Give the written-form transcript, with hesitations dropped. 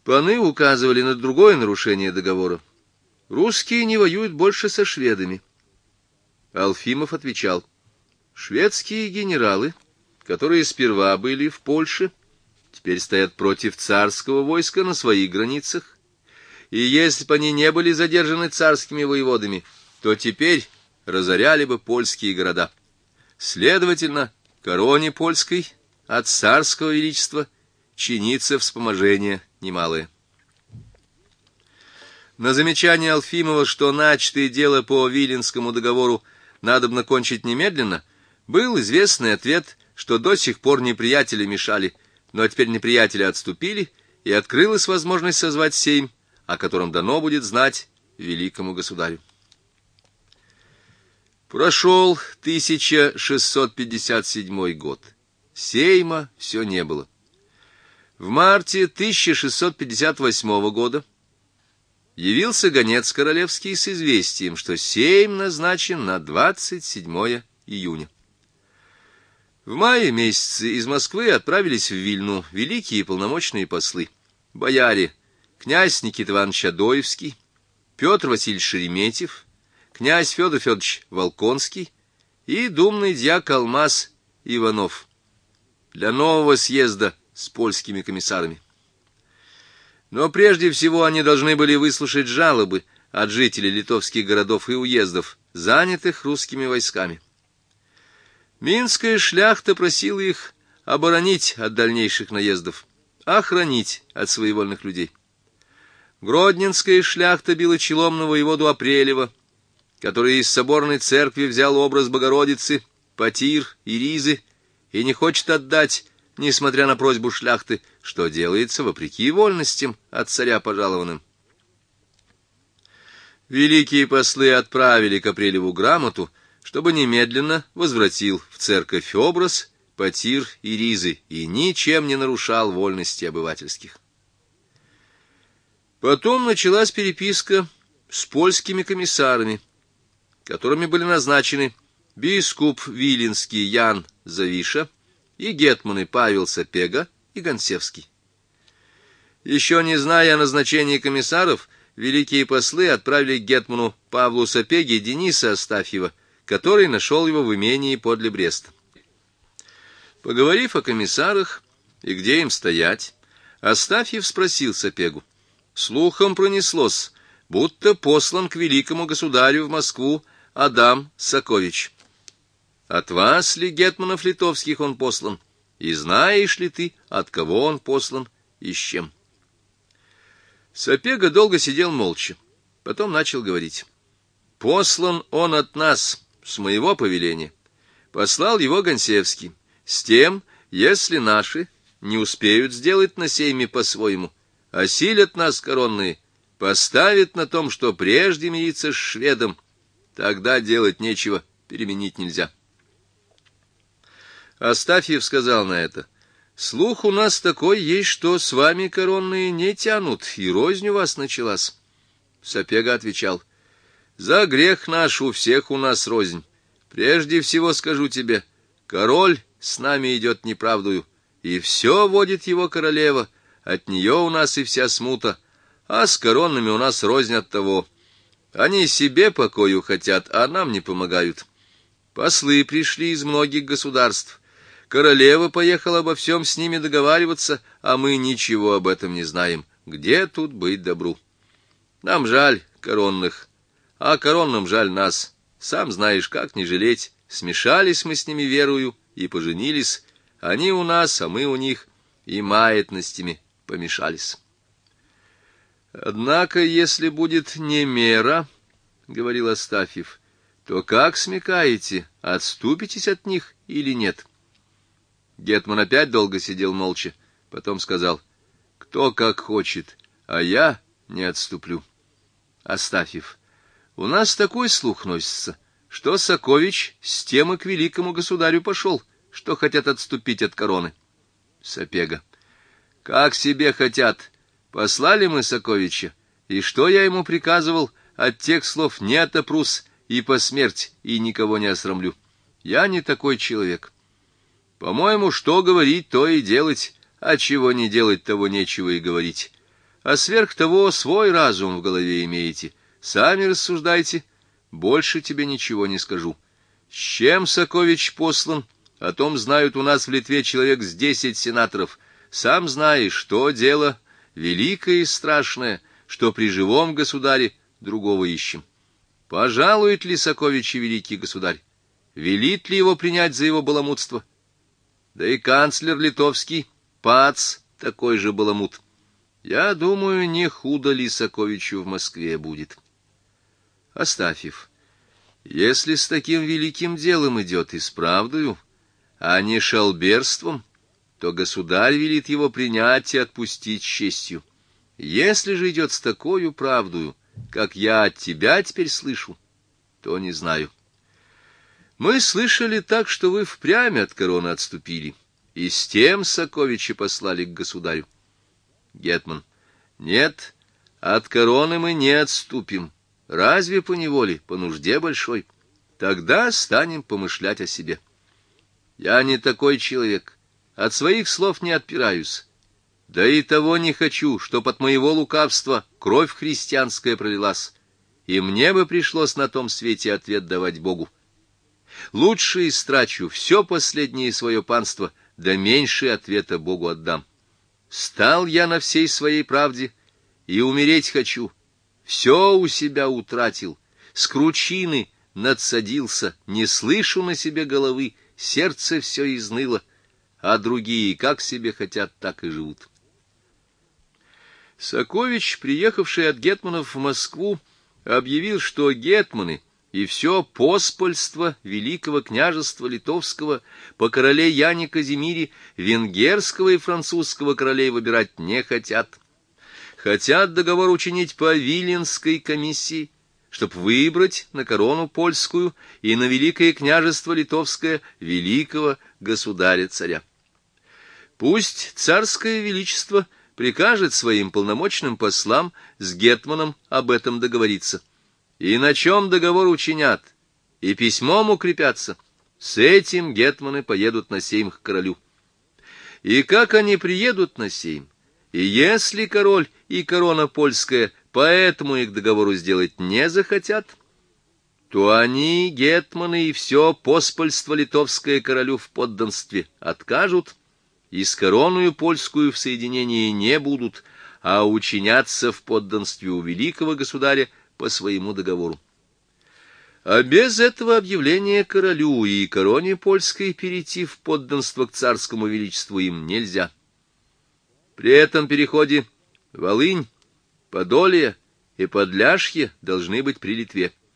Паны указывали на другое нарушение договора. Русские не воюют больше со шведами. Алфимов отвечал: шведские генералы, которые сперва были в Польше, теперь стоят против царского войска на своих границах, и если бы они не были задержаны царскими воеводами, то теперь разоряли бы польские города. Следовательно, короне польской от царского величества чинится вспоможение немалое. На замечание Алфимова, что начатое дело по Виленскому договору надобно кончить немедленно, был известный ответ, что до сих пор неприятели мешали, но теперь неприятели отступили, и открылась возможность созвать сейм, о котором дано будет знать великому государю. Прошел 1657 год. Сейма все не было. В марте 1658 года явился гонец королевский с известием, что сейм назначен на 27 июня. В мае месяце из Москвы отправились в Вильну великие полномочные послы: бояре князь Никита Иванович Адоевский, Петр Васильевич Шереметьев, князь Федор Федорович Волконский и думный дьяк Алмаз Иванов для нового съезда с польскими комиссарами. Но прежде всего они должны были выслушать жалобы от жителей литовских городов и уездов, занятых русскими войсками. Минская шляхта просила их оборонить от дальнейших наездов, охранить от своевольных людей. Гродненская шляхта била челом на воеводу Апрелева, который из соборной церкви взял образ Богородицы, Потир и Ризы, и не хочет отдать, несмотря на просьбу шляхты, что делается вопреки вольностям от царя пожалованным. Великие послы отправили к Апрелеву грамоту, чтобы немедленно возвратил в церковь образ, Потир и Ризы и ничем не нарушал вольности обывательских. Потом началась переписка с польскими комиссарами, которыми были назначены бискуп Виленский Ян Завиша и гетманы Павел Сапега и Гонсевский. Еще не зная о назначении комиссаров, великие послы отправили к гетману Павлу Сапеге Дениса Астафьева, который нашел его в имении подле Бреста. Поговорив о комиссарах и где им стоять, Астафьев спросил Сапегу: слухом пронеслось, будто послан к великому государю в Москву Адам Сакович. От вас ли, гетманов литовских, он послан? И знаешь ли ты, от кого он послан и с чем? Сапега долго сидел молча, потом начал говорить: послан он от нас, с моего повеления. Послал его Гонсевский, с тем, если наши не успеют сделать на сейме по-своему, осилят нас коронные, поставят на том, что прежде мириться с шведом, тогда делать нечего, переменить нельзя. Астафьев сказал на это: слух у нас такой есть, что с вами коронные не тянут, и рознь у вас началась. Сапега отвечал: за грех наш у всех у нас рознь. Прежде всего скажу тебе, король с нами идет неправдою, и все водит его королева, от нее у нас и вся смута, а с коронными у нас рознь от того. Они себе покою хотят, а нам не помогают. Послы пришли из многих государств. Королева поехала обо всем с ними договариваться, а мы ничего об этом не знаем. Где тут быть добру? Нам жаль коронных, а коронным жаль нас. Сам знаешь, как не жалеть. Смешались мы с ними верою и поженились. Они у нас, а мы у них, и маятностями помешались. Однако, если будет не мера, — говорил Астафьев, — то как смекаете, отступитесь от них или нет? Гетман опять долго сидел молча, потом сказал: кто как хочет, а я не отступлю. Астафьев: у нас такой слух носится, что Сакович с тем и к великому государю пошел, что хотят отступить от короны. Сапега: как себе хотят. Послали мы Саковича, и что я ему приказывал, от тех слов не отопрусь и по смерть, и никого не осрамлю. Я не такой человек. По-моему, что говорить, то и делать, а чего не делать, того нечего и говорить. а сверх того свой разум в голове имеете. Сами рассуждайте, больше тебе ничего не скажу. С чем Сокович послан, о том знают у нас в Литве человек с 10 сенаторов. Сам знаешь, что дело великое и страшное, что при живом государе другого ищем. Пожалует ли Соковича великий государь? Велит ли его принять за его баламутство? Да и канцлер литовский, Пац, такой же баламут. Я думаю, не худо Лисаковичу в Москве будет. Астафьев. Если с таким великим делом идет и с правдою, а не шалберством, то государь велит его принять и отпустить с честью. Если же идет с такою правдою, как я от тебя теперь слышу, то не знаю. Мы слышали так, что вы впрямь от короны отступили, и с тем Соковича послали к государю. Гетман. Нет, от короны мы не отступим. Разве по неволе, по нужде большой? Тогда станем помышлять о себе. Я не такой человек, от своих слов не отпираюсь. Да и того не хочу, чтоб от моего лукавства кровь христианская пролилась, и мне бы пришлось на том свете ответ давать Богу. Лучше истрачу все последнее свое панство, да меньше ответа Богу отдам. Стал я на всей своей правде, и умереть хочу. Все у себя утратил, с кручины надсадился, не слышу на себе головы, сердце все изныло, а другие как себе хотят, так и живут. Сокович, приехавший от гетманов в Москву, объявил, что гетманы и все поспольство Великого княжества Литовского по короле Яне Казимире венгерского и французского королей выбирать не хотят. Хотят договор учинить по Виленской комиссии, чтоб выбрать на корону польскую и на Великое княжество Литовское великого государя-царя. Пусть царское величество прикажет своим полномочным послам с гетманом об этом договориться. И на чем договор учинят, и письмом укрепятся, с этим гетманы поедут на сейм к королю. И как они приедут на сейм, и если король и корона польская по этому их договору сделать не захотят, то они, гетманы, и все поспольство литовское королю в подданстве откажут, и с короною польскую в соединении не будут, а учинятся в подданстве у великого государя по своему договору. А без этого объявления королю и короне польской перейти в подданство к царскому величеству им нельзя. При этом переходе Волынь, Подолье и Подляшье должны быть при Литве.